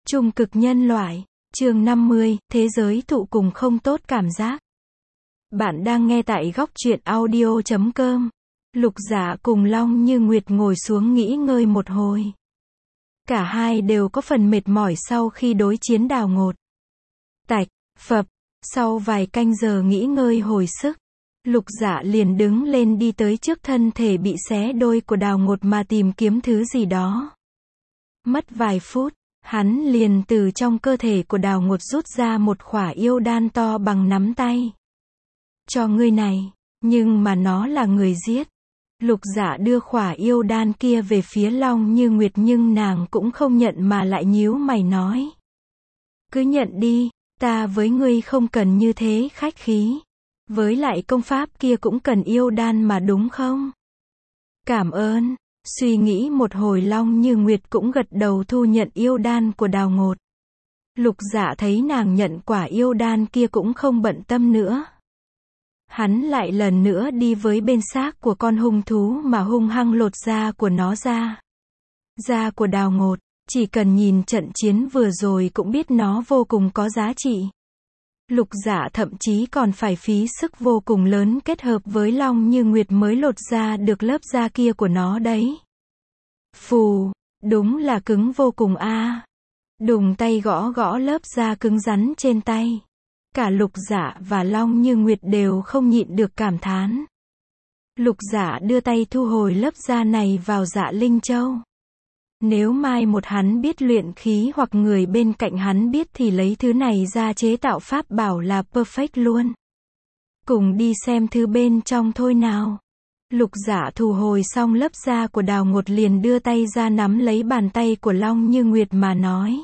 Trung cực nhân loại, chương 50, thế giới thụ cùng không tốt cảm giác. Bạn đang nghe tại góc truyện audio.com. Lục Dạ cùng Long Như Nguyệt ngồi xuống nghỉ ngơi một hồi. Cả hai đều có phần mệt mỏi sau khi đối chiến Đào Ngột. Tạch, phập, sau vài canh giờ nghỉ ngơi hồi sức, Lục Dạ liền đứng lên đi tới trước thân thể bị xé đôi của Đào Ngột mà tìm kiếm thứ gì đó. Mất vài phút, hắn liền từ trong cơ thể của Đào Ngột rút ra một khỏa yêu đan to bằng nắm tay. Cho ngươi này, nhưng mà nó là người giết. Lục Dạ đưa khỏa yêu đan kia về phía Long Như Nguyệt nhưng nàng cũng không nhận mà lại nhíu mày nói. Cứ nhận đi, ta với ngươi không cần như thế khách khí. Với lại công pháp kia cũng cần yêu đan mà đúng không? Cảm ơn. Suy nghĩ một hồi Long Như Nguyệt cũng gật đầu thu nhận yêu đan của Đào Ngột. Lục Dạ thấy nàng nhận quả yêu đan kia cũng không bận tâm nữa. Hắn lại lần nữa đi với bên xác của con hung thú mà hung hăng lột da của nó ra. Da của Đào Ngột, chỉ cần nhìn trận chiến vừa rồi cũng biết nó vô cùng có giá trị. Lục Dạ thậm chí còn phải phí sức vô cùng lớn kết hợp với Long Như Nguyệt mới lột ra được lớp da kia của nó đấy. Phù, đúng là cứng vô cùng a. Đùng tay gõ gõ lớp da cứng rắn trên tay. Cả Lục Dạ và Long Như Nguyệt đều không nhịn được cảm thán. Lục Dạ đưa tay thu hồi lớp da này vào Dạ Linh Châu. Nếu mai một hắn biết luyện khí hoặc người bên cạnh hắn biết thì lấy thứ này ra chế tạo pháp bảo là perfect luôn. Cùng đi xem thứ bên trong thôi nào. Lục Dạ thu hồi xong lớp da của Đào Ngột liền đưa tay ra nắm lấy bàn tay của Long Như Nguyệt mà nói.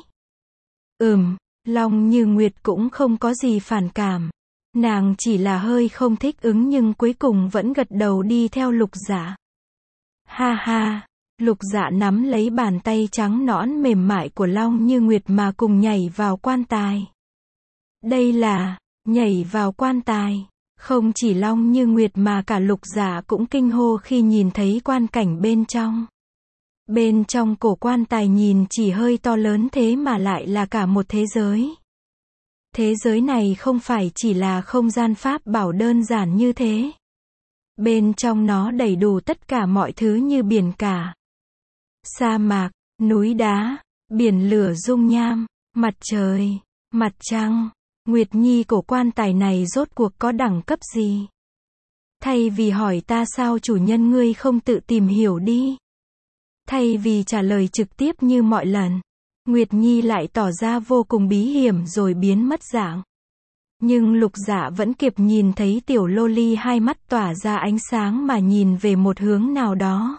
Long Như Nguyệt cũng không có gì phản cảm. Nàng chỉ là hơi không thích ứng nhưng cuối cùng vẫn gật đầu đi theo Lục Dạ. Ha ha, Lục Dạ nắm lấy bàn tay trắng nõn mềm mại của Long Như Nguyệt mà cùng nhảy vào quan tài. Đây là, nhảy vào quan tài. Không chỉ Long Như Nguyệt mà cả Lục Dạ cũng kinh hô khi nhìn thấy quan cảnh bên trong. Bên trong cổ quan tài nhìn chỉ hơi to lớn thế mà lại là cả một thế giới. Thế giới này không phải chỉ là không gian pháp bảo đơn giản như thế. Bên trong nó đầy đủ tất cả mọi thứ như biển cả, sa mạc, núi đá, biển lửa dung nham, mặt trời, mặt trăng. Nguyệt Nhi, cổ quan tài này rốt cuộc có đẳng cấp gì? Thay vì hỏi ta sao chủ nhân ngươi không tự tìm hiểu đi? Thay vì trả lời trực tiếp như mọi lần, Nguyệt Nhi lại tỏ ra vô cùng bí hiểm rồi biến mất dạng. Nhưng Lục Dạ vẫn kịp nhìn thấy tiểu loli hai mắt tỏa ra ánh sáng mà nhìn về một hướng nào đó.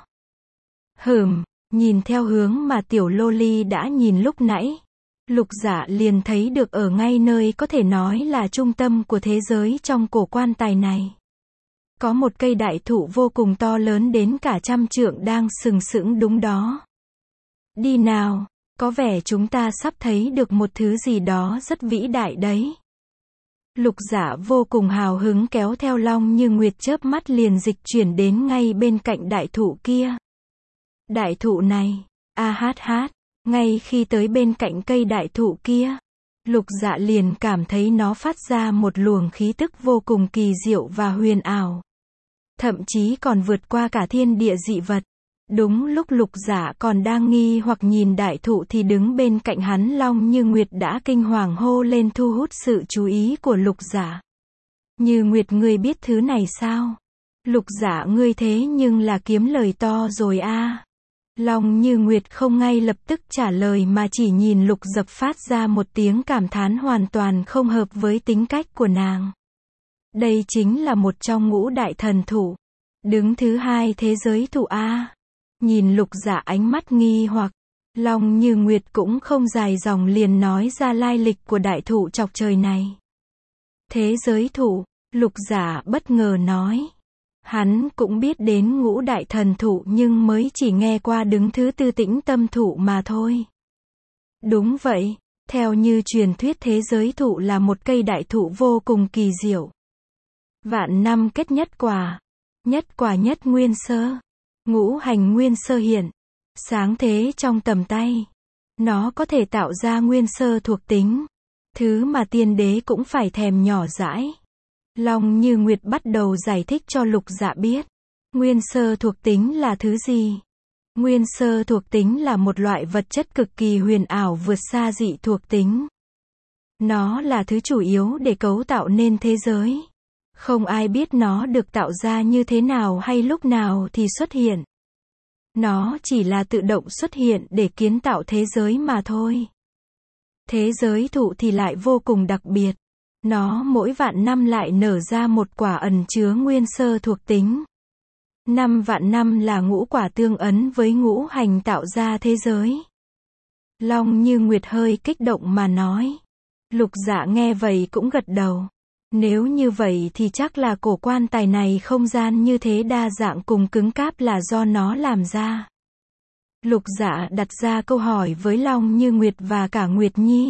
Nhìn theo hướng mà tiểu loli đã nhìn lúc nãy. Lục Dạ liền thấy được ở ngay nơi có thể nói là trung tâm của thế giới trong cổ quan tài này. Có một cây đại thụ vô cùng to lớn đến cả 100 trượng đang sừng sững đúng đó. Đi nào, có vẻ chúng ta sắp thấy được một thứ gì đó rất vĩ đại đấy. Lục Dạ vô cùng hào hứng kéo theo Long Như Nguyệt chớp mắt liền dịch chuyển đến ngay bên cạnh đại thụ kia. Đại thụ này, ngay khi tới bên cạnh cây đại thụ kia, Lục Dạ liền cảm thấy nó phát ra một luồng khí tức vô cùng kỳ diệu và huyền ảo. Thậm chí còn vượt qua cả thiên địa dị vật. Đúng lúc Lục Dạ còn đang nghi hoặc nhìn đại thụ thì đứng bên cạnh hắn Long Như Nguyệt đã kinh hoàng hô lên thu hút sự chú ý của Lục Dạ. Như Nguyệt, ngươi biết thứ này sao? Lục Dạ, ngươi thế nhưng là kiếm lời to rồi a. Long Như Nguyệt không ngay lập tức trả lời mà chỉ nhìn Lục Dập phát ra một tiếng cảm thán hoàn toàn không hợp với tính cách của nàng. Đây chính là một trong ngũ đại thần thụ. Đứng thứ hai thế giới thụ a. Nhìn Lục Dạ ánh mắt nghi hoặc, Long Như Nguyệt cũng không dài dòng liền nói ra lai lịch của đại thụ chọc trời này. Thế giới thụ, Lục Dạ bất ngờ nói. Hắn cũng biết đến ngũ đại thần thụ nhưng mới chỉ nghe qua đứng thứ tư Tĩnh Tâm thụ mà thôi. Đúng vậy, theo như truyền thuyết thế giới thụ là một cây đại thụ vô cùng kỳ diệu. Vạn năm kết nhất quả nhất nguyên sơ, ngũ hành nguyên sơ hiện, sáng thế trong tầm tay. Nó có thể tạo ra nguyên sơ thuộc tính. Thứ mà tiên đế cũng phải thèm nhỏ dãi. Long Như Nguyệt bắt đầu giải thích cho Lục Dạ biết. Nguyên sơ thuộc tính là thứ gì? Nguyên sơ thuộc tính là một loại vật chất cực kỳ huyền ảo vượt xa dị thuộc tính. Nó là thứ chủ yếu để cấu tạo nên thế giới. Không ai biết nó được tạo ra như thế nào hay lúc nào thì xuất hiện. Nó chỉ là tự động xuất hiện để kiến tạo thế giới mà thôi. Thế giới thụ thì lại vô cùng đặc biệt. Nó mỗi vạn năm lại nở ra một quả ẩn chứa nguyên sơ thuộc tính. 5 vạn năm là ngũ quả tương ấn với ngũ hành tạo ra thế giới. Long Như Nguyệt hơi kích động mà nói. Lục Dạ nghe vậy cũng gật đầu. Nếu như vậy thì chắc là cổ quan tài này không gian như thế đa dạng cùng cứng cáp là do nó làm ra. Lục Dạ đặt ra câu hỏi với Long Như Nguyệt và cả Nguyệt Nhi.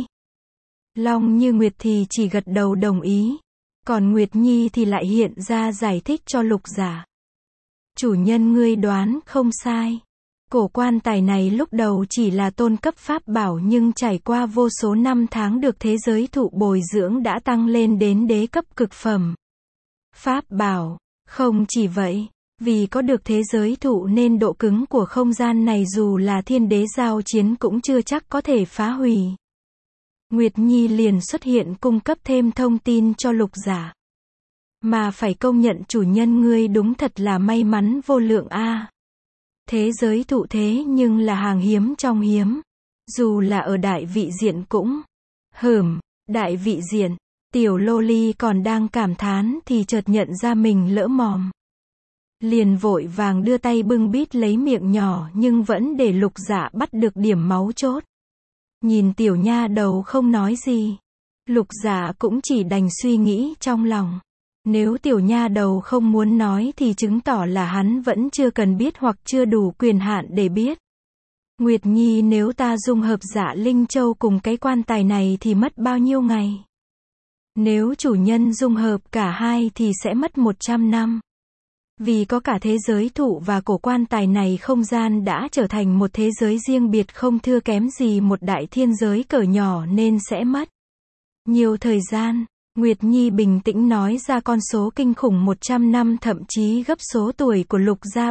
Long Như Nguyệt thì chỉ gật đầu đồng ý. Còn Nguyệt Nhi thì lại hiện ra giải thích cho Lục Dạ. Chủ nhân ngươi đoán không sai. Cổ quan tài này lúc đầu chỉ là tôn cấp pháp bảo nhưng trải qua vô số năm tháng được thế giới thụ bồi dưỡng đã tăng lên đến đế cấp cực phẩm. Pháp bảo, không chỉ vậy, vì có được thế giới thụ nên độ cứng của không gian này dù là thiên đế giao chiến cũng chưa chắc có thể phá hủy. Nguyệt Nhi liền xuất hiện cung cấp thêm thông tin cho Lục Dạ. Mà phải công nhận chủ nhân ngươi đúng thật là may mắn vô lượng a. Thế giới thụ thế nhưng là hàng hiếm trong hiếm. Dù là ở đại vị diện cũng. Đại vị diện. Tiểu Loli còn đang cảm thán thì chợt nhận ra mình lỡ mồm. Liền vội vàng đưa tay bưng bít lấy miệng nhỏ nhưng vẫn để Lục Dạ bắt được điểm máu chốt. Nhìn tiểu nha đầu không nói gì. Lục Dạ cũng chỉ đành suy nghĩ trong lòng. Nếu tiểu nha đầu không muốn nói thì chứng tỏ là hắn vẫn chưa cần biết hoặc chưa đủ quyền hạn để biết. Nguyệt Nhi, nếu ta dung hợp Dạ Linh Châu cùng cái quan tài này thì mất bao nhiêu ngày? Nếu chủ nhân dung hợp cả hai thì sẽ mất 100 năm. Vì có cả thế giới thụ và cổ quan tài này không gian đã trở thành một thế giới riêng biệt không thua kém gì một đại thiên giới cỡ nhỏ nên sẽ mất nhiều thời gian. Nguyệt Nhi bình tĩnh nói ra con số kinh khủng 100 năm thậm chí gấp số tuổi của Lục Gia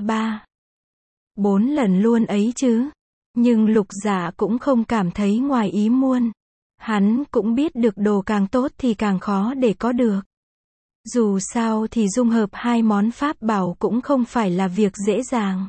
4 lần luôn ấy chứ. Nhưng Lục Dạ cũng không cảm thấy ngoài ý muốn. Hắn cũng biết được đồ càng tốt thì càng khó để có được. Dù sao thì dung hợp hai món pháp bảo cũng không phải là việc dễ dàng.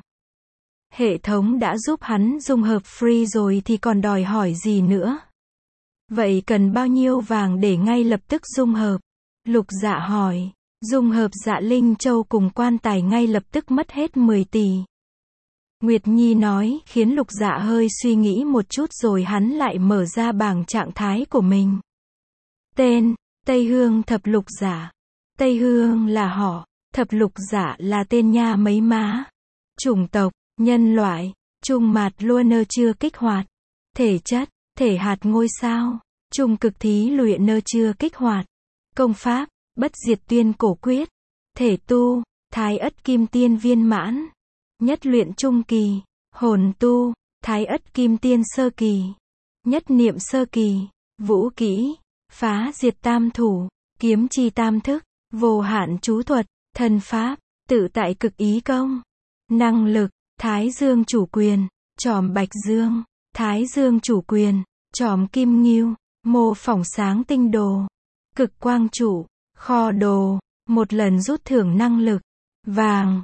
Hệ thống đã giúp hắn dung hợp free rồi thì còn đòi hỏi gì nữa. Vậy cần bao nhiêu vàng để ngay lập tức dung hợp? Lục Dạ hỏi. Dung hợp Dạ Linh Châu cùng quan tài ngay lập tức mất hết 10 tỷ. Nguyệt Nhi nói, khiến Lục Dạ hơi suy nghĩ một chút rồi hắn lại mở ra bảng trạng thái của mình. Tên, Tây Hương Thập Lục Giả. Tây Hương là họ, Thập Lục Giả là tên nha mấy má. Chủng tộc, nhân loại, trung mạt luân chưa kích hoạt. Thể chất, thể hạt ngôi sao, trung cực thí luyện chưa kích hoạt. Công pháp, bất diệt tuyên cổ quyết. Thể tu, thái ất kim tiên viên mãn. Nhất luyện trung kỳ, hồn tu, thái ất kim tiên sơ kỳ. Nhất niệm sơ kỳ, vũ kỹ, phá diệt tam thủ, kiếm chi tam thức, vô hạn chú thuật, thân pháp, tự tại cực ý công. Năng lực, thái dương chủ quyền, tròm bạch dương, thái dương chủ quyền, tròm kim ngưu, mô phỏng sáng tinh đồ, cực quang trụ, kho đồ, một lần rút thưởng năng lực, vàng,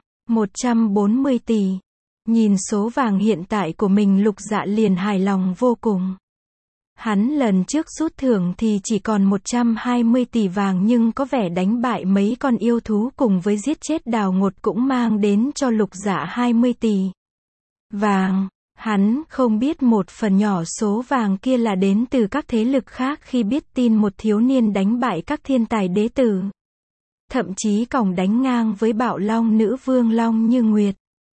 140 tỷ. Nhìn số vàng hiện tại của mình Lục Dạ liền hài lòng vô cùng. Hắn lần trước rút thưởng thì chỉ còn 120 tỷ vàng nhưng có vẻ đánh bại mấy con yêu thú cùng với giết chết Đào Ngột cũng mang đến cho Lục Dạ 20 tỷ vàng. Hắn không biết một phần nhỏ số vàng kia là đến từ các thế lực khác khi biết tin một thiếu niên đánh bại các thiên tài đế tử. Thậm chí còng đánh ngang với Bạo Long nữ vương Long Như Nguyệt.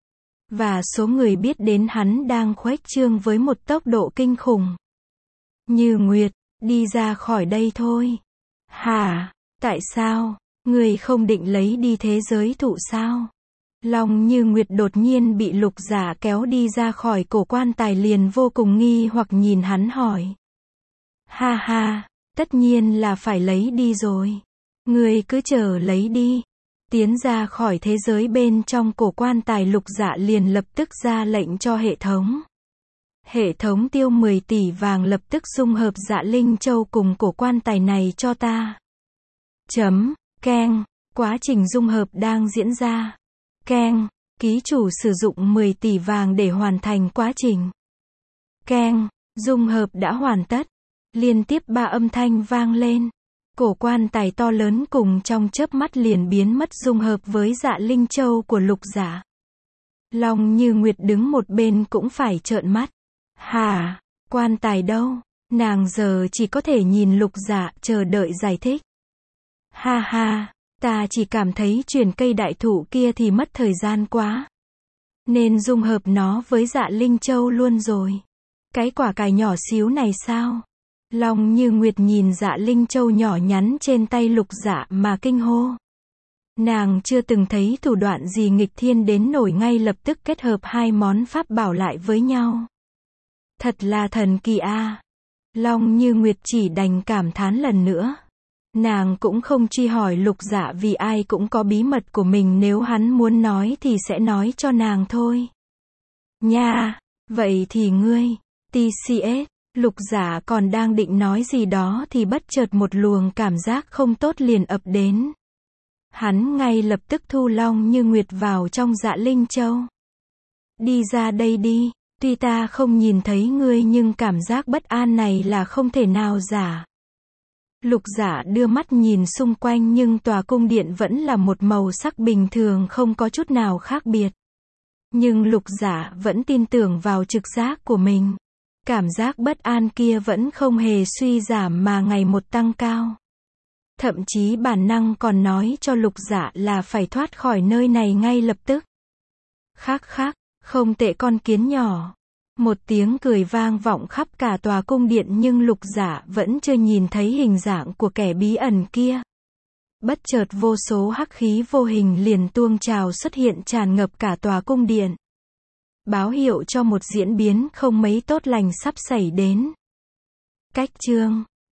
Và số người biết đến hắn đang khuếch trương với một tốc độ kinh khủng. Như Nguyệt, đi ra khỏi đây thôi. Hả? Tại sao? Người không định lấy đi thế giới thụ sao? Long Như Nguyệt đột nhiên bị Lục Giả kéo đi ra khỏi cổ quan tài liền vô cùng nghi hoặc nhìn hắn hỏi. Ha ha, tất nhiên là phải lấy đi rồi. Ngươi cứ chờ lấy đi. Tiến ra khỏi thế giới bên trong cổ quan tài, Lục Dạ liền lập tức ra lệnh cho hệ thống. Hệ thống tiêu 10 tỷ vàng lập tức dung hợp Dạ Linh Châu cùng cổ quan tài này cho ta. Keng, quá trình dung hợp đang diễn ra. Keng, ký chủ sử dụng 10 tỷ vàng để hoàn thành quá trình. Keng, dung hợp đã hoàn tất. Liên tiếp 3 âm thanh vang lên. Cổ quan tài to lớn cùng trong chớp mắt liền biến mất dung hợp với Dạ Linh Châu của Lục Giả. Long Như Nguyệt đứng một bên cũng phải trợn mắt. Hả? Quan tài đâu? Nàng giờ chỉ có thể nhìn Lục Giả chờ đợi giải thích. Ha ha, ta chỉ cảm thấy chuyển cây đại thụ kia thì mất thời gian quá. Nên dung hợp nó với Dạ Linh Châu luôn rồi. Cái quả cải nhỏ xíu này sao? Long Như Nguyệt nhìn Dạ Linh Châu nhỏ nhắn trên tay Lục Dạ mà kinh hô. Nàng chưa từng thấy thủ đoạn gì nghịch thiên đến nổi ngay lập tức kết hợp hai món pháp bảo lại với nhau. Thật là thần kỳ a. Long Như Nguyệt chỉ đành cảm thán lần nữa. Nàng cũng không truy hỏi Lục Dạ vì ai cũng có bí mật của mình, nếu hắn muốn nói thì sẽ nói cho nàng thôi. Nha, vậy thì ngươi, TCS. Lục Giả còn đang định nói gì đó thì bất chợt một luồng cảm giác không tốt liền ập đến. Hắn ngay lập tức thu Long Như Nguyệt vào trong Dạ Linh Châu. Đi ra đây đi, tuy ta không nhìn thấy ngươi nhưng cảm giác bất an này là không thể nào giả. Lục Giả đưa mắt nhìn xung quanh nhưng tòa cung điện vẫn là một màu sắc bình thường không có chút nào khác biệt. Nhưng Lục Giả vẫn tin tưởng vào trực giác của mình. Cảm giác bất an kia vẫn không hề suy giảm mà ngày một tăng cao. Thậm chí bản năng còn nói cho Lục Giả là phải thoát khỏi nơi này ngay lập tức. Khắc khắc, không tệ con kiến nhỏ. Một tiếng cười vang vọng khắp cả tòa cung điện nhưng Lục Giả vẫn chưa nhìn thấy hình dạng của kẻ bí ẩn kia. Bất chợt vô số hắc khí vô hình liền tuôn trào xuất hiện tràn ngập cả tòa cung điện. Báo hiệu cho một diễn biến không mấy tốt lành sắp xảy đến. Cách chương